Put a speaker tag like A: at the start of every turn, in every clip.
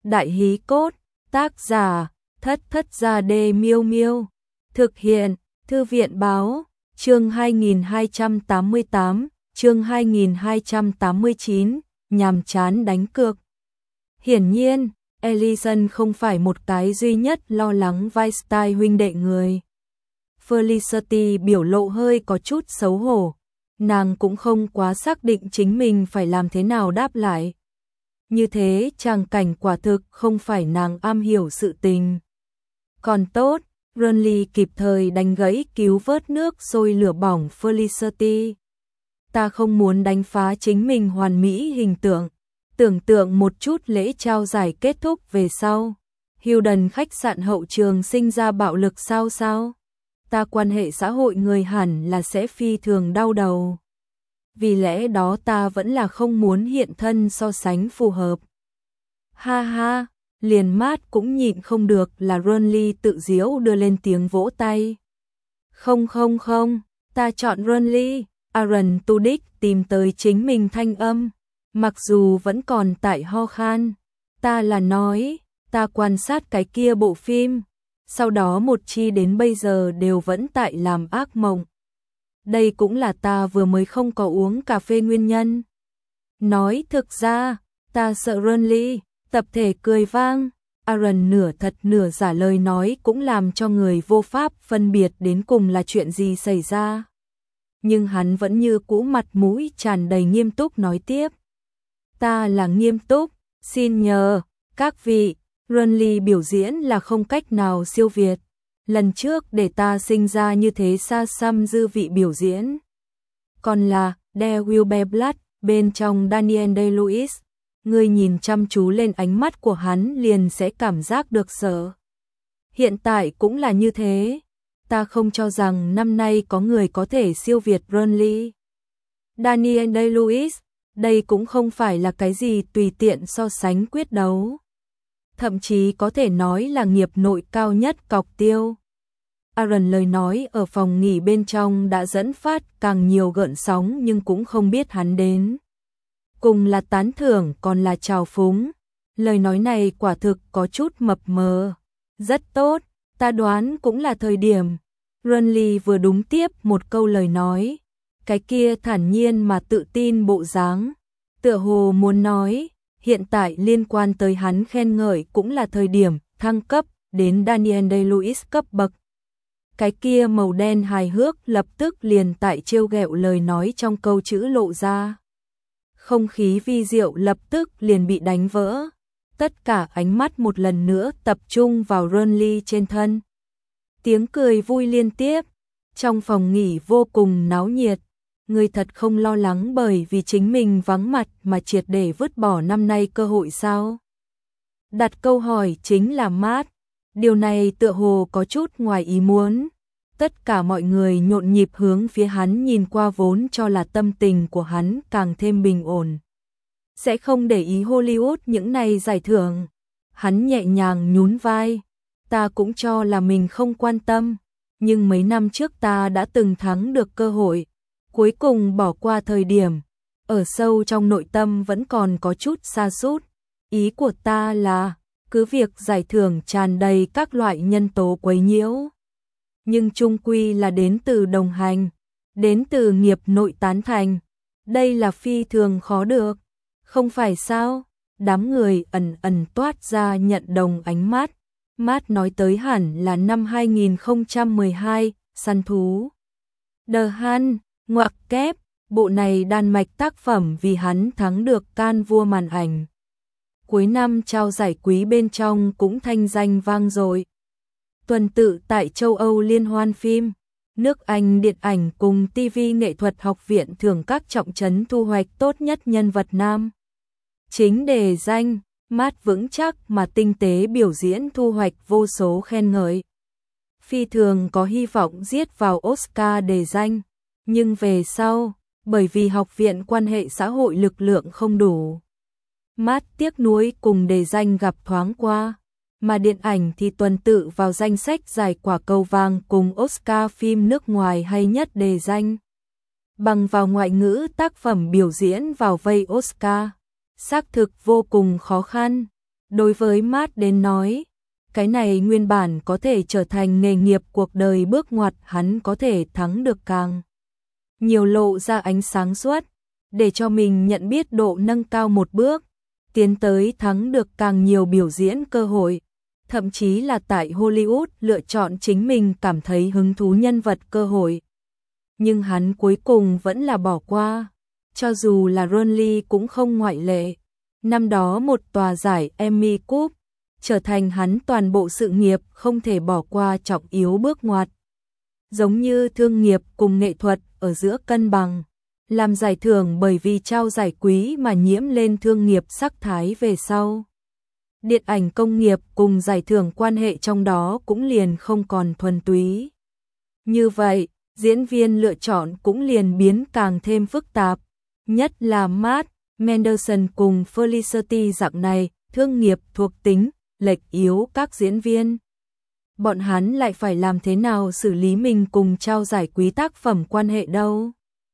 A: Đại hí cốt, tác giả, Thất Thất Gia Đê Miêu Miêu. Thực hiện, Thư viện báo, chương 2288, chương 2289, nhàm chán đánh cược. Hiển nhiên, Ellison không phải một cái duy nhất lo lắng Weinstein huynh đệ người. Felicity biểu lộ hơi có chút xấu hổ, nàng cũng không quá xác định chính mình phải làm thế nào đáp lại. Như thế tràng cảnh quả thực không phải nàng am hiểu sự tình. Còn tốt, Renly kịp thời đánh gãy cứu vớt nước sôi lửa bỏng Felicity. Ta không muốn đánh phá chính mình hoàn mỹ hình tượng. Tưởng tượng một chút lễ trao giải kết thúc về sau. Hilden khách sạn hậu trường sinh ra bạo lực sao. Ta quan hệ xã hội người hẳn là sẽ phi thường đau đầu. Vì lẽ đó ta vẫn là không muốn hiện thân so sánh phù hợp. Ha ha, liền Mát cũng nhịn không được là Renly tự giễu đưa lên tiếng vỗ tay. Không, ta chọn Renly. Aaron Tudyk tìm tới chính mình thanh âm, mặc dù vẫn còn tại ho khan. Ta là nói, ta quan sát cái kia bộ phim, sau đó một chi đến bây giờ đều vẫn tại làm ác mộng. Đây cũng là ta vừa mới không có uống cà phê nguyên nhân. Nói thực ra, ta sợ Renly. Tập thể cười vang. Aaron nửa thật nửa giả lời nói cũng làm cho người vô pháp phân biệt đến cùng là chuyện gì xảy ra. Nhưng hắn vẫn như cũ mặt mũi tràn đầy nghiêm túc nói tiếp. Ta là nghiêm túc, xin nhờ, các vị, Renly biểu diễn là không cách nào siêu việt. Lần trước để ta sinh ra như thế xa xăm dư vị biểu diễn. Còn là There Will Be Blood bên trong Daniel Day-Lewis. Ngươi nhìn chăm chú lên ánh mắt của hắn liền sẽ cảm giác được sợ. Hiện tại cũng là như thế. Ta không cho rằng năm nay có người có thể siêu việt Renly. Daniel Day-Lewis, đây cũng không phải là cái gì tùy tiện so sánh quyết đấu. Thậm chí có thể nói là nghiệp nội cao nhất cọc tiêu. Aaron lời nói ở phòng nghỉ bên trong đã dẫn phát càng nhiều gợn sóng nhưng cũng không biết hắn đến. Cùng là tán thưởng còn là trào phúng. Lời nói này quả thực có chút mập mờ. Rất tốt, ta đoán cũng là thời điểm. Renly vừa đúng tiếp một câu lời nói. Cái kia thản nhiên mà tự tin bộ dáng. Tựa hồ muốn nói, hiện tại liên quan tới hắn khen ngợi cũng là thời điểm thăng cấp đến Daniel Day-Lewis cấp bậc. Cái kia màu đen hài hước lập tức liền tại trêu ghẹo lời nói trong câu chữ lộ ra. Không khí vi diệu lập tức liền bị đánh vỡ. Tất cả ánh mắt một lần nữa tập trung vào Renly trên thân. Tiếng cười vui liên tiếp. Trong phòng nghỉ vô cùng náo nhiệt. Người thật không lo lắng bởi vì chính mình vắng mặt mà triệt để vứt bỏ năm nay cơ hội sao? Đặt câu hỏi chính là Mát. Điều này tựa hồ có chút ngoài ý muốn. Tất cả mọi người nhộn nhịp hướng phía hắn nhìn qua vốn cho là tâm tình của hắn càng thêm bình ổn. Sẽ không để ý Hollywood những này giải thưởng. Hắn nhẹ nhàng nhún vai. Ta cũng cho là mình không quan tâm. Nhưng mấy năm trước ta đã từng thắng được cơ hội. Cuối cùng bỏ qua thời điểm. Ở sâu trong nội tâm vẫn còn có chút sa sút. Ý của ta là, cứ việc giải thưởng tràn đầy các loại nhân tố quấy nhiễu. Nhưng chung quy là đến từ đồng hành, đến từ nghiệp nội tán thành. Đây là phi thường khó được, không phải sao? Đám người ẩn toát ra nhận đồng ánh mắt. Mát nói tới hẳn là năm 2012, săn thú. The Hunt, ngoặc kép, bộ này Đan Mạch tác phẩm vì hắn thắng được Can vua màn ảnh. Cuối năm trao giải quý bên trong cũng thanh danh vang dội. Tuần tự tại châu Âu liên hoan phim, nước Anh điện ảnh cùng TV nghệ thuật học viện thưởng các trọng trấn thu hoạch tốt nhất nhân vật nam. Chính đề danh, Mát vững chắc mà tinh tế biểu diễn thu hoạch vô số khen ngợi. Phi thường có hy vọng giết vào Oscar đề danh, nhưng về sau, bởi vì học viện quan hệ xã hội lực lượng không đủ. Mát tiếc nuối cùng đề danh gặp thoáng qua. Mà điện ảnh thì tuần tự vào danh sách giải quả cầu vàng cùng Oscar phim nước ngoài hay nhất đề danh. Bằng vào ngoại ngữ tác phẩm biểu diễn vào vây Oscar, xác thực vô cùng khó khăn. Đối với Matt đến nói, cái này nguyên bản có thể trở thành nghề nghiệp cuộc đời bước ngoặt, hắn có thể thắng được càng nhiều lộ ra ánh sáng suốt, để cho mình nhận biết độ nâng cao một bước, tiến tới thắng được càng nhiều biểu diễn cơ hội, thậm chí là tại Hollywood lựa chọn chính mình cảm thấy hứng thú nhân vật cơ hội. Nhưng hắn cuối cùng vẫn là bỏ qua, cho dù là Ron Lee cũng không ngoại lệ. Năm đó một tòa giải Emmy Cup trở thành hắn toàn bộ sự nghiệp không thể bỏ qua trọng yếu bước ngoặt. Giống như thương nghiệp cùng nghệ thuật ở giữa cân bằng, làm giải thưởng bởi vì trao giải quý mà nhiễm lên thương nghiệp sắc thái về sau. Điện ảnh công nghiệp cùng giải thưởng quan hệ trong đó cũng liền không còn thuần túy. Như vậy, diễn viên lựa chọn cũng liền biến càng thêm phức tạp, nhất là Matt Mendelsohn cùng Felicity dạng này, thương nghiệp thuộc tính, lệch yếu các diễn viên. Bọn hắn lại phải làm thế nào xử lý mình cùng trao giải quý tác phẩm quan hệ đâu?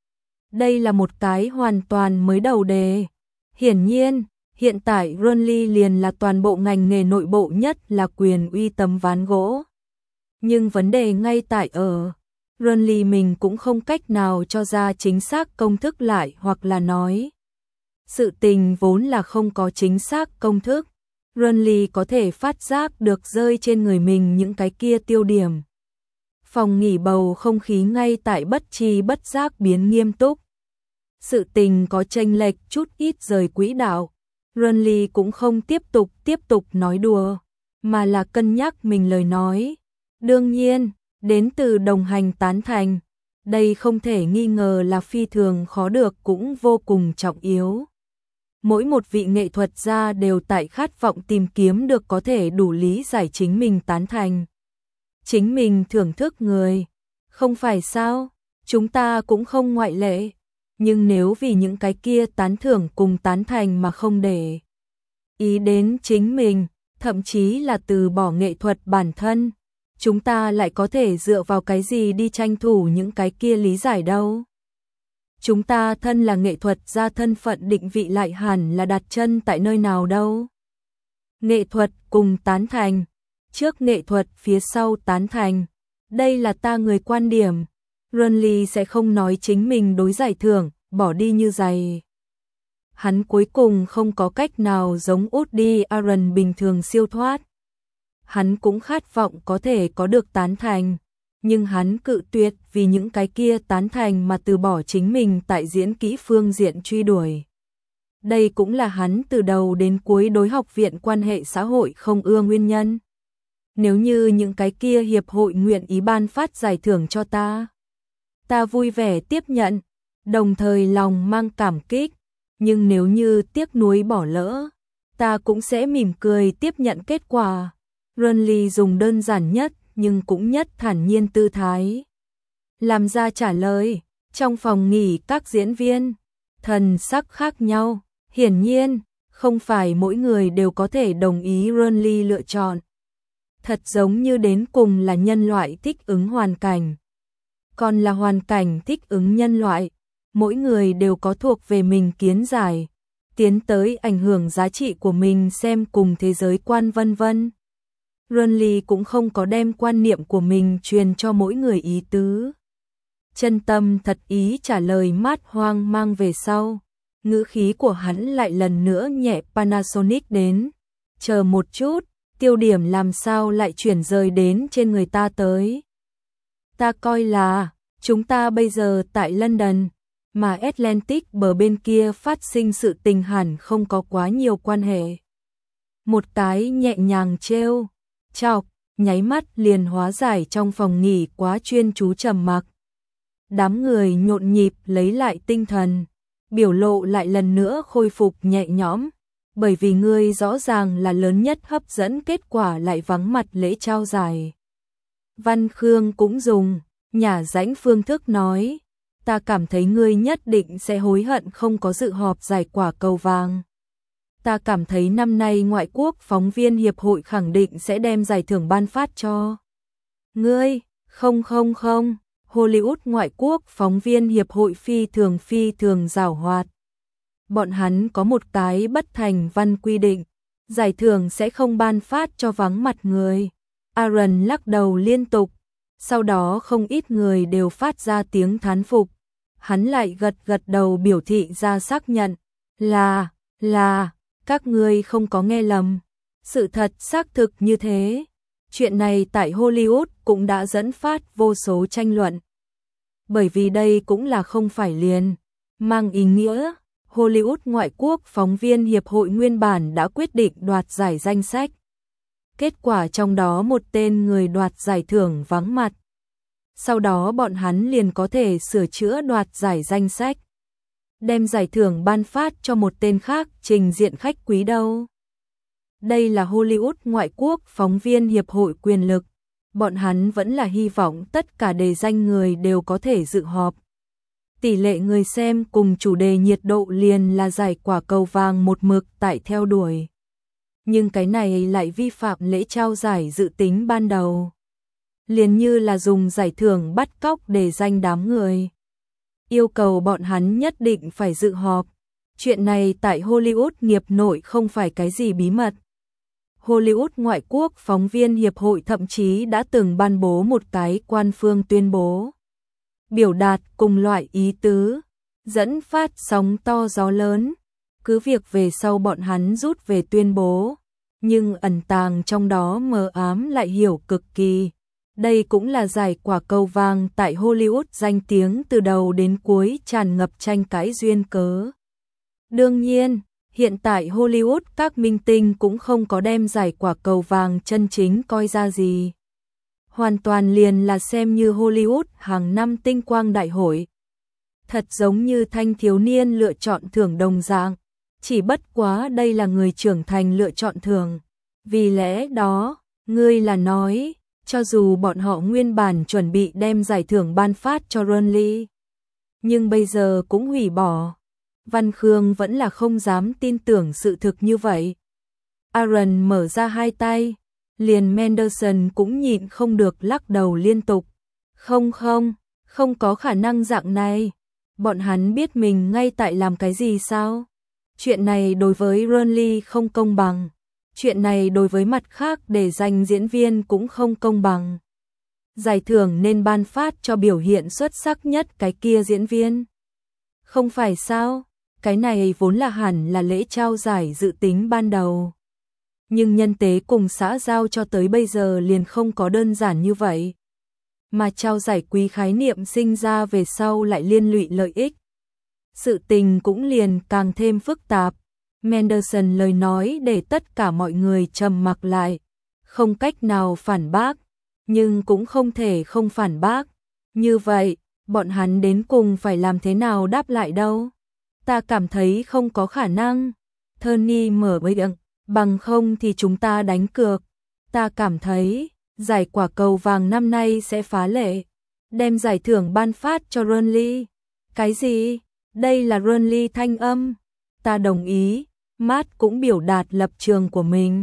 A: Đây là một cái hoàn toàn mới đầu đề. Hiển nhiên, hiện tại Ron Lee liền là toàn bộ ngành nghề nội bộ nhất là quyền uy tấm ván gỗ. Nhưng vấn đề ngay tại ở, Ron Lee mình cũng không cách nào cho ra chính xác công thức lại, hoặc là nói sự tình vốn là không có chính xác công thức. Ron Lee có thể phát giác được rơi trên người mình những cái kia tiêu điểm. Phòng nghỉ bầu không khí ngay tại bất tri bất giác biến nghiêm túc. Sự tình có chênh lệch chút ít rời quỹ đạo. Ron Lee cũng không tiếp tục nói đùa, mà là cân nhắc mình lời nói. Đương nhiên, đến từ đồng hành tán thành, đây không thể nghi ngờ là phi thường khó được cũng vô cùng trọng yếu. Mỗi một vị nghệ thuật gia đều tại khát vọng tìm kiếm được có thể đủ lý giải chính mình tán thành, chính mình thưởng thức người, không phải sao? Chúng ta cũng không ngoại lệ. Nhưng nếu vì những cái kia tán thưởng cùng tán thành mà không để ý đến chính mình, thậm chí là từ bỏ nghệ thuật bản thân, chúng ta lại có thể dựa vào cái gì đi tranh thủ những cái kia lý giải đâu? Chúng ta thân là nghệ thuật gia, thân phận định vị lại hẳn là đặt chân tại nơi nào đâu? Nghệ thuật cùng tán thành, trước nghệ thuật phía sau tán thành, đây là ta người quan điểm. Ron Lee sẽ không nói chính mình đối giải thưởng, bỏ đi như giày. Hắn cuối cùng không có cách nào giống Woody Allen bình thường siêu thoát. Hắn cũng khát vọng có thể có được tán thành, nhưng hắn cự tuyệt vì những cái kia tán thành mà từ bỏ chính mình tại diễn kỹ phương diện truy đuổi. Đây cũng là hắn từ đầu đến cuối đối học viện quan hệ xã hội không ưa nguyên nhân. Nếu như những cái kia hiệp hội nguyện ý ban phát giải thưởng cho ta vui vẻ tiếp nhận, đồng thời lòng mang cảm kích, nhưng nếu như tiếc nuối bỏ lỡ, ta cũng sẽ mỉm cười tiếp nhận kết quả. Ron Lee dùng đơn giản nhất nhưng cũng nhất thản nhiên tư thái làm ra trả lời. Trong phòng nghỉ các diễn viên thần sắc khác nhau, hiển nhiên không phải mỗi người đều có thể đồng ý Ron Lee lựa chọn. Thật giống như đến cùng là nhân loại thích ứng hoàn cảnh, còn là hoàn cảnh thích ứng nhân loại, mỗi người đều có thuộc về mình kiến giải, tiến tới ảnh hưởng giá trị của mình xem cùng thế giới quan vân vân. Ron Lee cũng không có đem quan niệm của mình truyền cho mỗi người ý tứ. Chân tâm thật ý trả lời Matt hoang mang về sau, ngữ khí của hắn lại lần nữa nhẹ Panasonic đến. Chờ một chút, tiêu điểm làm sao lại chuyển rời đến trên người ta tới? Ta coi là, chúng ta bây giờ tại London, mà Atlantic bờ bên kia phát sinh sự tình hẳn không có quá nhiều quan hệ. Một cái nhẹ nhàng trêu chọc, nháy mắt liền hóa giải trong phòng nghỉ quá chuyên chú trầm mặc. Đám người nhộn nhịp lấy lại tinh thần, biểu lộ lại lần nữa khôi phục nhẹ nhõm, bởi vì ngươi rõ ràng là lớn nhất hấp dẫn, kết quả lại vắng mặt lễ trao giải. Văn Khương cũng dùng nhả rãnh phương thức nói, ta cảm thấy ngươi nhất định sẽ hối hận không có dự họp giải quả cầu vàng. Ta cảm thấy năm nay ngoại quốc phóng viên hiệp hội khẳng định sẽ đem giải thưởng ban phát cho ngươi. Không, Hollywood ngoại quốc phóng viên hiệp hội phi thường giàu hoạt. Bọn hắn có một cái bất thành văn quy định, Giải thưởng sẽ không ban phát cho vắng mặt người. Aaron lắc đầu liên tục, sau đó không ít người đều phát ra tiếng thán phục. Hắn lại gật gật đầu biểu thị ra xác nhận, là, các ngươi không có nghe lầm. Sự thật xác thực như thế. Chuyện này tại Hollywood cũng đã dẫn phát vô số tranh luận. Bởi vì đây cũng là không phải liền mang ý nghĩa Hollywood ngoại quốc phóng viên hiệp hội nguyên bản đã quyết định đoạt giải danh sách. Kết quả trong đó một tên người đoạt giải thưởng vắng mặt. Sau đó bọn hắn liền có thể sửa chữa đoạt giải danh sách, đem giải thưởng ban phát cho một tên khác trình diện khách quý đâu. Đây là Hollywood ngoại quốc phóng viên hiệp hội quyền lực. Bọn hắn vẫn là hy vọng tất cả đề danh người đều có thể dự họp. Tỷ lệ người xem cùng chủ đề nhiệt độ liền là giải quả cầu vàng một mực tại theo đuổi. Nhưng cái này lại vi phạm lễ trao giải dự tính ban đầu. Liền như là dùng giải thưởng bắt cóc để danh đám người. Yêu cầu bọn hắn nhất định phải dự họp. Chuyện này tại Hollywood nghiệp nội không phải cái gì bí mật. Hollywood ngoại quốc phóng viên hiệp hội thậm chí đã từng ban bố một cái quan phương tuyên bố. Biểu đạt cùng loại ý tứ, dẫn phát sóng to gió lớn. Cứ việc về sau bọn hắn rút về tuyên bố, nhưng ẩn tàng trong đó mờ ám lại hiểu cực kỳ. Đây cũng là giải quả cầu vàng tại Hollywood danh tiếng từ đầu đến cuối tràn ngập tranh cãi duyên cớ. Đương nhiên, hiện tại Hollywood các minh tinh cũng không có đem giải quả cầu vàng chân chính coi ra gì. Hoàn toàn liền là xem như Hollywood hàng năm tinh quang đại hội. Thật giống như thanh thiếu niên lựa chọn thưởng đồng dạng, chỉ bất quá đây là người trưởng thành lựa chọn thưởng. Vì lẽ đó, ngươi là nói, cho dù bọn họ nguyên bản chuẩn bị đem giải thưởng ban phát cho Ron Lee, nhưng bây giờ cũng hủy bỏ. Văn Khương vẫn là không dám tin tưởng sự thực như vậy. Aaron mở ra hai tay, liền Mendelsohn cũng nhịn không được lắc đầu liên tục. Không có khả năng dạng này. Bọn hắn biết mình ngay tại làm cái gì sao? Chuyện này đối với Ron Lee không công bằng. Chuyện này đối với mặt khác để giành diễn viên cũng không công bằng. Giải thưởng nên ban phát cho biểu hiện xuất sắc nhất cái kia diễn viên. Không phải sao? Cái này vốn là hẳn là lễ trao giải dự tính ban đầu. Nhưng nhân tế cùng xã giao cho tới bây giờ liền không có đơn giản như vậy. Mà trao giải quý khái niệm sinh ra về sau lại liên lụy lợi ích. Sự tình cũng liền càng thêm phức tạp. Mendelsohn lời nói để tất cả mọi người trầm mặc lại. Không cách nào phản bác, nhưng cũng không thể không phản bác. Như vậy, bọn hắn đến cùng phải làm thế nào đáp lại đâu? Ta cảm thấy không có khả năng. Tony mở miệng, bằng không thì chúng ta đánh cược. Ta cảm thấy, giải quả cầu vàng năm nay sẽ phá lệ. Đem giải thưởng ban phát cho Ron Lee. Cái gì? Đây là Ron Lee thanh âm. Ta đồng ý. Matt cũng biểu đạt lập trường của mình.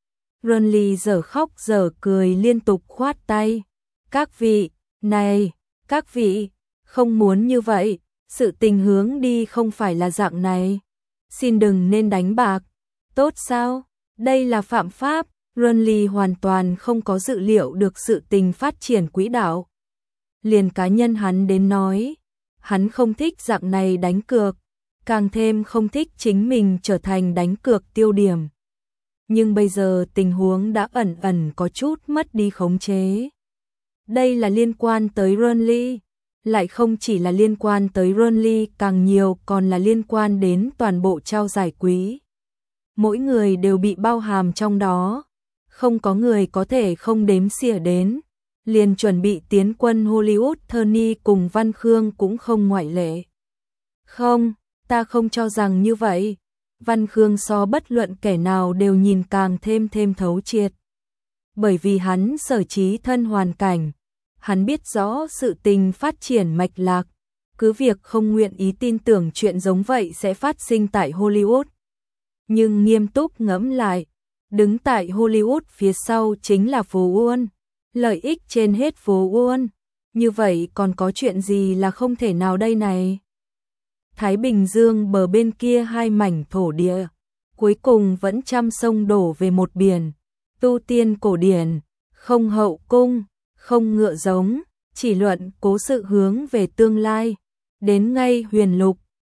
A: Ron Lee giờ khóc giờ cười liên tục khoát tay. Các vị, này, các vị, không muốn như vậy. Sự tình hướng đi không phải là dạng này. Xin đừng nên đánh bạc. Tốt sao? Đây là phạm pháp. Ron Lee hoàn toàn không có dự liệu được sự tình phát triển quỹ đạo. Liền cá nhân hắn đến nói. Hắn không thích dạng này đánh cược. Càng thêm không thích chính mình trở thành đánh cược tiêu điểm. Nhưng bây giờ tình huống đã ẩn ẩn có chút mất đi khống chế. Đây là liên quan tới Ron Lee. Lại không chỉ là liên quan tới Ron Lee, càng nhiều còn là liên quan đến toàn bộ trao giải quý. Mỗi người đều bị bao hàm trong đó. Không có người có thể không đếm xỉa đến. Liền chuẩn bị tiến quân Hollywood Tony cùng Văn Khương cũng không ngoại lệ. Không, ta không cho rằng như vậy. Văn Khương so bất luận kẻ nào đều nhìn càng thêm thấu triệt. Bởi vì hắn sở trí thân hoàn cảnh. Hắn biết rõ sự tình phát triển mạch lạc. Cứ việc không nguyện ý tin tưởng chuyện giống vậy sẽ phát sinh tại Hollywood. Nhưng nghiêm túc ngẫm lại. Đứng tại Hollywood phía sau chính là phố Wall. Lợi ích trên hết phố Wall. Như vậy còn có chuyện gì là không thể nào đây này? Thái Bình Dương bờ bên kia hai mảnh thổ địa. cuối cùng vẫn trăm sông đổ về một biển. Tu tiên cổ điển, không hậu cung, không ngựa giống, chỉ luận cố sự hướng về tương lai. Đến ngay huyền lục,